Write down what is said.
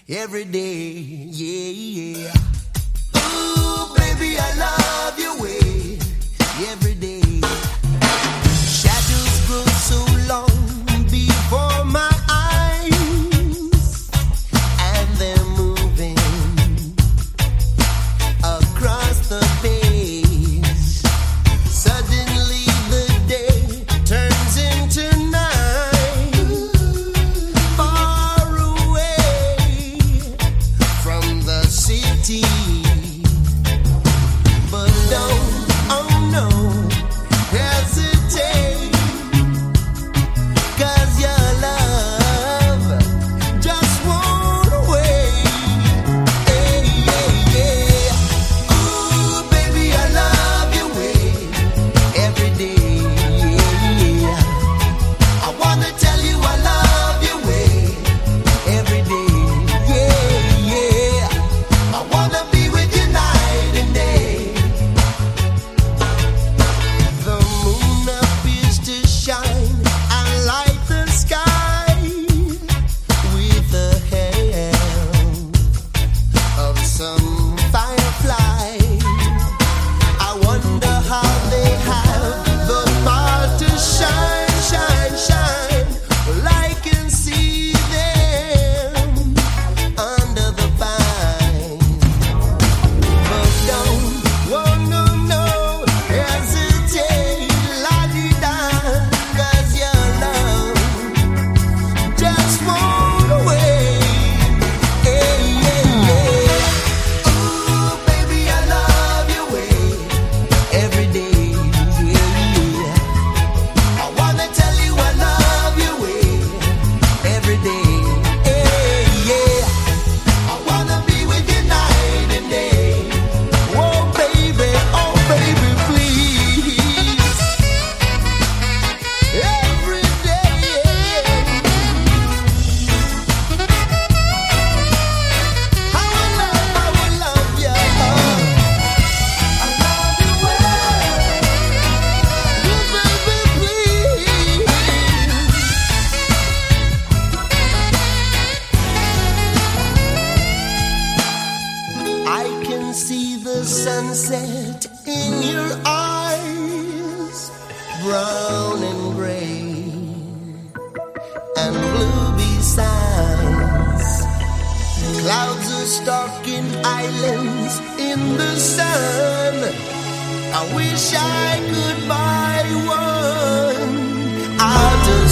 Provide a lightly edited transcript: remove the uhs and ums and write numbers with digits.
every day. Yeah, yeah. Ooh, baby, I love your way every day. Shadows grow so long before my eyes, and they're moving across the page. Suddenly the day turns into night, far away from the city. But don't, oh no, hesitate, 'cause your love just won't wait. Hey, yeah, yeah. Ooh, baby, I love your way every day. Yeah. I wanna tell you I love your way every day. Yeah, yeah. I wanna be with you night and day. The moon appears to shine and light the sky with the help of some firefly. I wonder how they have the power to shine, shine, shine. Well, I can see them under the vine. But don't, oh no, no, hesitate, la-di-da, 'cause your love just won't wait. Hey, yeah, yeah. Ooh, baby, I love your way every day. Yeah, yeah. I wanna tell you I love your way every day. Hey, yeah. I wanna be with you night and day. Oh baby, please. Every day. I will love you. I love you well. Oh baby, please. I can see the sunset in your eyes, brown and gray and blue besides. Clouds are stalking islands in the sun. I wish I could buy one out of